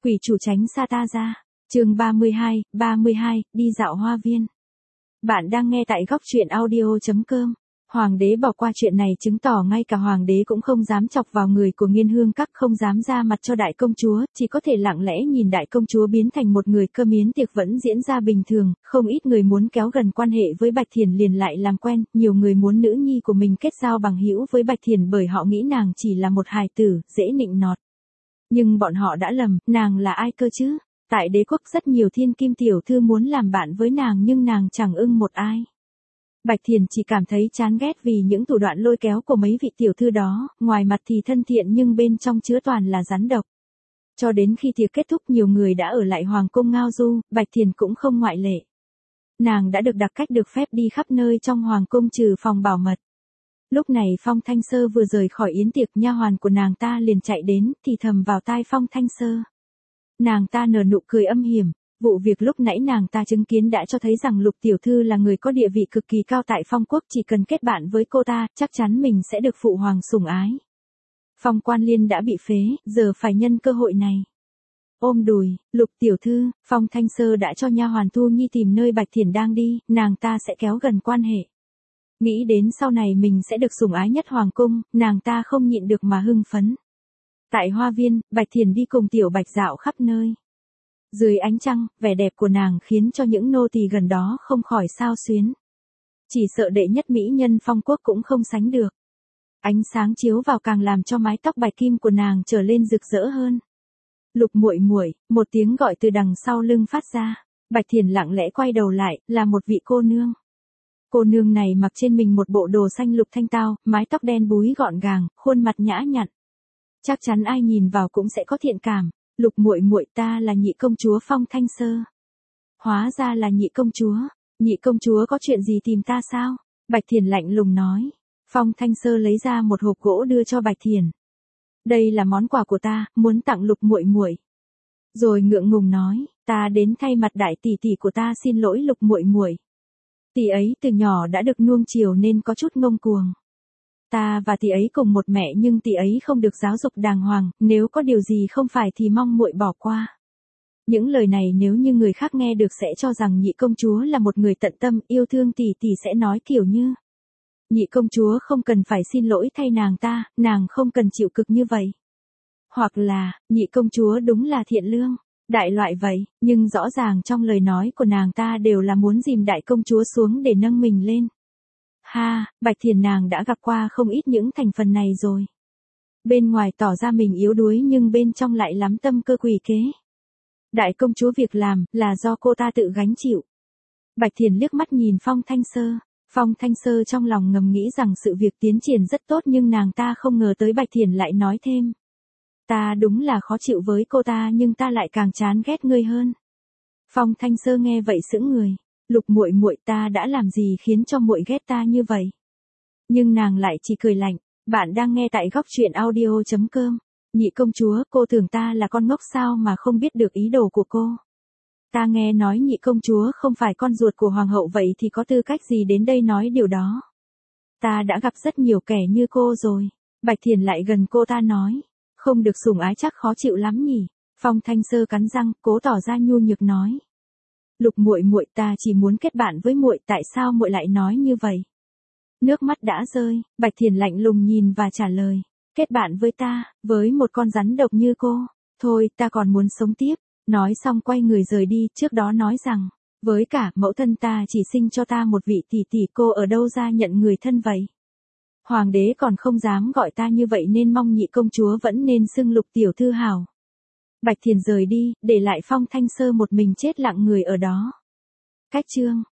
Quỷ chủ tránh xa ta ra. Chương 32, đi dạo hoa viên. Bạn đang nghe tại góc truyện audio.com. Hoàng đế bỏ qua chuyện này chứng tỏ ngay cả hoàng đế cũng không dám chọc vào người của Nghiên Hương Các, không dám ra mặt cho đại công chúa, chỉ có thể lặng lẽ nhìn đại công chúa biến thành một người cơm yến tiệc vẫn diễn ra bình thường, không ít người muốn kéo gần quan hệ với Bạch Thiền liền lại làm quen, nhiều người muốn nữ nhi của mình kết giao bằng hữu với Bạch Thiền bởi họ nghĩ nàng chỉ là một hài tử, dễ nịnh nọt. Nhưng bọn họ đã lầm, nàng là ai cơ chứ? Tại đế quốc rất nhiều thiên kim tiểu thư muốn làm bạn với nàng nhưng nàng chẳng ưng một ai. Bạch Thiền chỉ cảm thấy chán ghét vì những thủ đoạn lôi kéo của mấy vị tiểu thư đó, ngoài mặt thì thân thiện nhưng bên trong chứa toàn là rắn độc. Cho đến khi tiệc kết thúc nhiều người đã ở lại hoàng cung ngao du, Bạch Thiền cũng không ngoại lệ. Nàng đã được đặc cách được phép đi khắp nơi trong hoàng cung trừ phòng bảo mật. Lúc này Phong Thanh Sơ vừa rời khỏi yến tiệc, nha hoàn của nàng ta liền chạy đến, thì thầm vào tai Phong Thanh Sơ. Nàng ta nở nụ cười âm hiểm, vụ việc lúc nãy nàng ta chứng kiến đã cho thấy rằng Lục tiểu thư là người có địa vị cực kỳ cao tại Phong quốc, chỉ cần kết bạn với cô ta, chắc chắn mình sẽ được phụ hoàng sủng ái. Phong Quan Liên đã bị phế, giờ phải nhân cơ hội này. Ôm đùi, Lục tiểu thư, Phong Thanh Sơ đã cho nha hoàn Thu Nhi tìm nơi Bạch Thiền đang đi, nàng ta sẽ kéo gần quan hệ. Nghĩ đến sau này mình sẽ được sủng ái nhất hoàng cung, nàng ta không nhịn được mà hưng phấn. Tại hoa viên, Bạch Thiền đi cùng Tiểu Bạch dạo khắp nơi. Dưới ánh trăng, vẻ đẹp của nàng khiến cho những nô tỳ gần đó không khỏi xao xuyến. Chỉ sợ đệ nhất mỹ nhân Phong quốc cũng không sánh được. Ánh sáng chiếu vào càng làm cho mái tóc bạch kim của nàng trở lên rực rỡ hơn. Lục muội muội, một tiếng gọi từ đằng sau lưng phát ra. Bạch Thiền lặng lẽ quay đầu lại, là một vị cô nương. Cô nương này mặc trên mình một bộ đồ xanh lục thanh tao, mái tóc đen búi gọn gàng, khuôn mặt nhã nhặn. Chắc chắn ai nhìn vào cũng sẽ có thiện cảm. Lục muội muội, ta là nhị công chúa Phong Thanh Sơ. Hóa ra là nhị công chúa. Nhị công chúa có chuyện gì tìm ta sao? Bạch Thiền lạnh lùng nói. Phong Thanh Sơ lấy ra một hộp gỗ đưa cho Bạch Thiền. Đây là món quà của ta, muốn tặng Lục muội muội. Rồi ngượng ngùng nói, ta đến thay mặt đại tỷ tỷ của ta xin lỗi Lục muội muội. Tỷ ấy từ nhỏ đã được nuông chiều nên có chút ngông cuồng. Ta và tỷ ấy cùng một mẹ nhưng tỷ ấy không được giáo dục đàng hoàng, nếu có điều gì không phải thì mong muội bỏ qua. Những lời này nếu như người khác nghe được sẽ cho rằng nhị công chúa là một người tận tâm yêu thương tỷ tỷ sẽ nói kiểu như. Nhị công chúa không cần phải xin lỗi thay nàng ta, nàng không cần chịu cực như vậy. Hoặc là, nhị công chúa đúng là thiện lương, đại loại vậy, nhưng rõ ràng trong lời nói của nàng ta đều là muốn dìm đại công chúa xuống để nâng mình lên. Ha, Bạch Thiền nàng đã gặp qua không ít những thành phần này rồi. Bên ngoài tỏ ra mình yếu đuối nhưng bên trong lại lắm tâm cơ quỷ kế. Đại công chúa việc làm là do cô ta tự gánh chịu. Bạch Thiền liếc mắt nhìn Phong Thanh Sơ. Phong Thanh Sơ trong lòng ngầm nghĩ rằng sự việc tiến triển rất tốt nhưng nàng ta không ngờ tới Bạch Thiền lại nói thêm. Ta đúng là khó chịu với cô ta nhưng ta lại càng chán ghét ngươi hơn. Phong Thanh Sơ nghe vậy sững người. Lục muội muội, ta đã làm gì khiến cho muội ghét ta như vậy? Nhưng nàng lại chỉ cười lạnh. Bạn đang nghe tại góc truyện audio.com. Nhị công chúa, cô tưởng ta là con ngốc sao mà không biết được ý đồ của cô? Ta nghe nói nhị công chúa không phải con ruột của hoàng hậu, vậy thì có tư cách gì đến đây nói điều đó? Ta đã gặp rất nhiều kẻ như cô rồi. Bạch Thiền lại gần cô ta nói. Không được sủng ái chắc khó chịu lắm nhỉ? Phong Thanh Sơ cắn răng, cố tỏ ra nhu nhược nói. Lục muội muội, ta chỉ muốn kết bạn với muội, tại sao muội lại nói như vậy? Nước mắt đã rơi, Bạch Thiền lạnh lùng nhìn và trả lời. Kết bạn với ta, với một con rắn độc như cô, thôi ta còn muốn sống tiếp. Nói xong quay người rời đi, trước đó nói rằng, với cả mẫu thân ta chỉ sinh cho ta một vị tỷ tỷ, cô ở đâu ra nhận người thân vậy? Hoàng đế còn không dám gọi ta như vậy nên mong nhị công chúa vẫn nên xưng Lục tiểu thư hảo. Bạch Thiền rời đi, để lại Phong Thanh Sơ một mình chết lặng người ở đó. Cách chương